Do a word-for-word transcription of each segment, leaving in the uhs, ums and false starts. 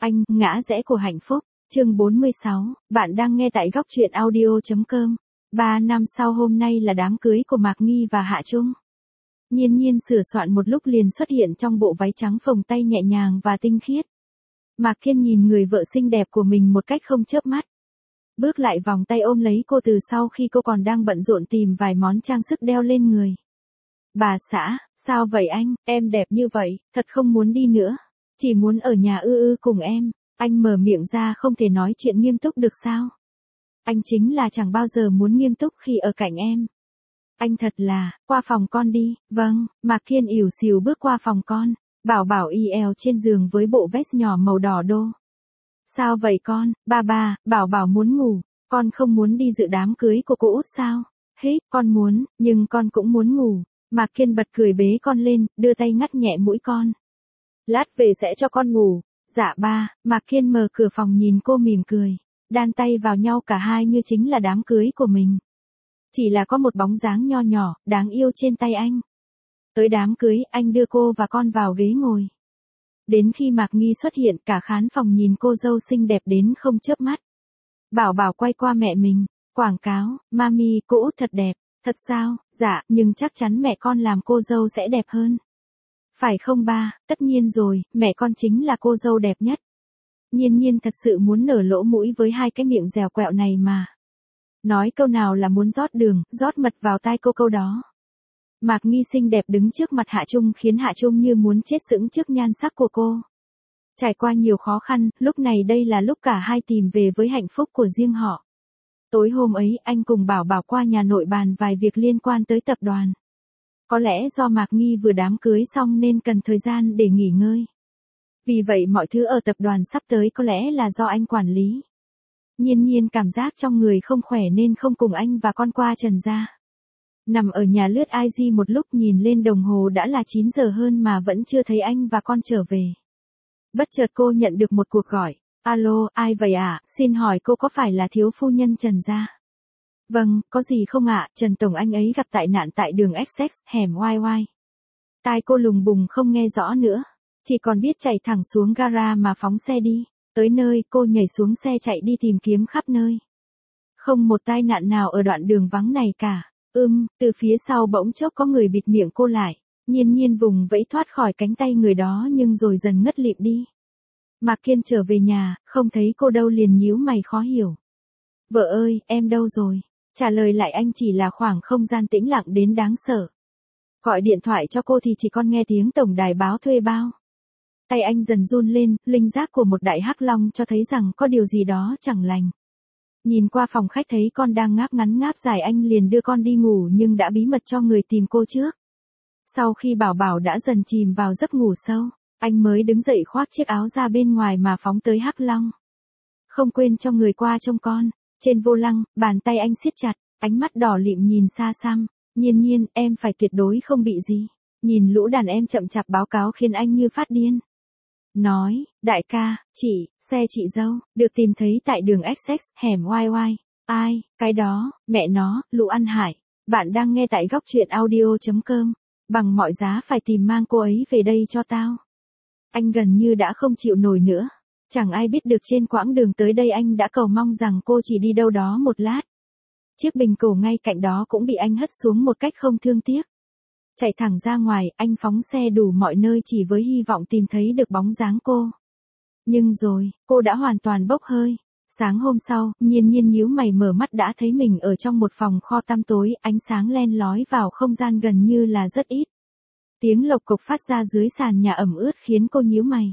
Anh, ngã rẽ của hạnh phúc. Chương bốn mươi sáu, bạn đang nghe tại góc truyện audio chấm com. Ba năm sau hôm nay là đám cưới của Mạc Nghi và Hạ Trung. Nhiên Nhiên sửa soạn một lúc liền xuất hiện trong bộ váy trắng phồng tay nhẹ nhàng và tinh khiết. Mạc Kiên nhìn người vợ xinh đẹp của mình một cách không chớp mắt. Bước lại vòng tay ôm lấy cô từ sau khi cô còn đang bận rộn tìm vài món trang sức đeo lên người. Bà xã, sao vậy anh, em đẹp như vậy, thật không muốn đi nữa. Chỉ muốn ở nhà ư ư cùng em. Anh mở miệng ra không thể nói chuyện nghiêm túc được sao? Anh chính là chẳng bao giờ muốn nghiêm túc khi ở cạnh em. Anh thật là, qua phòng con đi. Vâng, Mạc Kiên ỉu xìu bước qua phòng con. Bảo Bảo y eo trên giường với bộ vest nhỏ màu đỏ đô. Sao vậy con, ba ba, Bảo Bảo muốn ngủ. Con không muốn đi dự đám cưới của cô út sao? Hít, con muốn, nhưng con cũng muốn ngủ. Mạc Kiên bật cười bế con lên, đưa tay ngắt nhẹ mũi con. Lát về sẽ cho con ngủ. Dạ ba, Mạc Kiên mở cửa phòng nhìn cô mỉm cười. Đan tay vào nhau cả hai như chính là đám cưới của mình. Chỉ là có một bóng dáng nho nhỏ, đáng yêu trên tay anh. Tới đám cưới, anh đưa cô và con vào ghế ngồi. Đến khi Mạc Nghi xuất hiện, cả khán phòng nhìn cô dâu xinh đẹp đến không chớp mắt. Bảo Bảo quay qua mẹ mình, quảng cáo, mami, cô út thật đẹp. Thật sao? Dạ, nhưng chắc chắn mẹ con làm cô dâu sẽ đẹp hơn. Phải không ba? Tất nhiên rồi, mẹ con chính là cô dâu đẹp nhất. Nhiên Nhiên thật sự muốn nở lỗ mũi với hai cái miệng dẻo quẹo này mà. Nói câu nào là muốn rót đường, rót mật vào tai cô câu đó. Mạc Nghi xinh đẹp đứng trước mặt Hạ Trung khiến Hạ Trung như muốn chết sững trước nhan sắc của cô. Trải qua nhiều khó khăn, lúc này đây là lúc cả hai tìm về với hạnh phúc của riêng họ. Tối hôm ấy anh cùng Bảo Bảo qua nhà nội bàn vài việc liên quan tới tập đoàn. Có lẽ do Mạc Nghi vừa đám cưới xong nên cần thời gian để nghỉ ngơi. Vì vậy mọi thứ ở tập đoàn sắp tới có lẽ là do anh quản lý. Nhiên Nhiên cảm giác trong người không khỏe nên không cùng anh và con qua Trần gia. Nằm ở nhà lướt i gi một lúc nhìn lên đồng hồ đã là chín giờ hơn mà vẫn chưa thấy anh và con trở về. Bất chợt cô nhận được một cuộc gọi. Alo, ai vậy ạ? À? Xin hỏi cô có phải là thiếu phu nhân Trần gia? Vâng, có gì không ạ? À? Trần Tổng anh ấy gặp tai nạn tại đường Essex, hẻm oai oai. Tai cô lùng bùng không nghe rõ nữa. Chỉ còn biết chạy thẳng xuống gara mà phóng xe đi. Tới nơi, cô nhảy xuống xe chạy đi tìm kiếm khắp nơi. Không một tai nạn nào ở đoạn đường vắng này cả. Ưm, từ phía sau bỗng chốc có người bịt miệng cô lại. Nhiên Nhiên vùng vẫy thoát khỏi cánh tay người đó nhưng rồi dần ngất lịm đi. Mạc Kiên trở về nhà, không thấy cô đâu liền nhíu mày khó hiểu. Vợ ơi, em đâu rồi? Trả lời lại anh chỉ là khoảng không gian tĩnh lặng đến đáng sợ. Gọi điện thoại cho cô thì chỉ còn nghe tiếng tổng đài báo thuê bao. Tay anh dần run lên, linh giác của một đại hắc long cho thấy rằng có điều gì đó chẳng lành. Nhìn qua phòng khách thấy con đang ngáp ngắn ngáp dài anh liền đưa con đi ngủ nhưng đã bí mật cho người tìm cô trước. Sau khi Bảo Bảo đã dần chìm vào giấc ngủ sâu, anh mới đứng dậy khoác chiếc áo ra bên ngoài mà phóng tới hắc long. Không quên cho người qua trông con. Trên vô lăng, bàn tay anh siết chặt, ánh mắt đỏ lịm nhìn xa xăm. Nhiên Nhiên, em phải tuyệt đối không bị gì. Nhìn lũ đàn em chậm chạp báo cáo khiến anh như phát điên. Nói, đại ca, chị, xe chị dâu, được tìm thấy tại đường Essex, hẻm oai oai. Ai, cái đó, mẹ nó, lũ ăn hại. Bạn đang nghe tại góc truyện audio chấm com. Bằng mọi giá phải tìm mang cô ấy về đây cho tao. Anh gần như đã không chịu nổi nữa. Chẳng ai biết được trên quãng đường tới đây anh đã cầu mong rằng cô chỉ đi đâu đó một lát. Chiếc bình cổ ngay cạnh đó cũng bị anh hất xuống một cách không thương tiếc. Chạy thẳng ra ngoài, anh phóng xe đủ mọi nơi chỉ với hy vọng tìm thấy được bóng dáng cô. Nhưng rồi, cô đã hoàn toàn bốc hơi. Sáng hôm sau, Nhiên Nhiên nhíu mày mở mắt đã thấy mình ở trong một phòng kho tăm tối, ánh sáng len lói vào không gian gần như là rất ít. Tiếng lộc cộc phát ra dưới sàn nhà ẩm ướt khiến cô nhíu mày.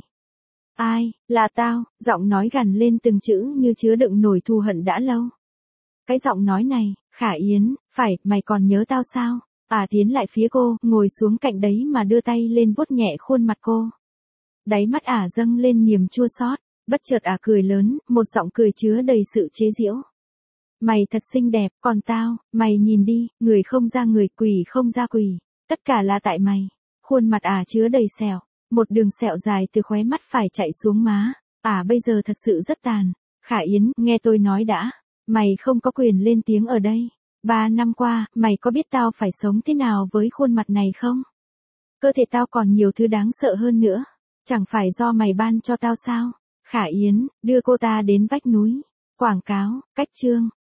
Ai, là tao, giọng nói gằn lên từng chữ như chứa đựng nỗi thù hận đã lâu. Cái giọng nói này, Khả Yến, phải, mày còn nhớ tao sao? À tiến lại phía cô, ngồi xuống cạnh đấy mà đưa tay lên vuốt nhẹ khuôn mặt cô. Đáy mắt ả dâng lên niềm chua xót, bất chợt ả cười lớn, một giọng cười chứa đầy sự chế giễu. Mày thật xinh đẹp, còn tao, mày nhìn đi, người không ra người, quỷ không ra quỷ, tất cả là tại mày. Khuôn mặt ả chứa đầy sẹo, một đường sẹo dài từ khóe mắt phải chạy xuống má, ả bây giờ thật sự rất tàn. Khả Yến, nghe tôi nói đã, mày không có quyền lên tiếng ở đây. Ba năm qua, mày có biết tao phải sống thế nào với khuôn mặt này không? Cơ thể tao còn nhiều thứ đáng sợ hơn nữa. Chẳng phải do mày ban cho tao sao? Khả Yến, đưa cô ta đến vách núi. Quảng cáo, cách chương.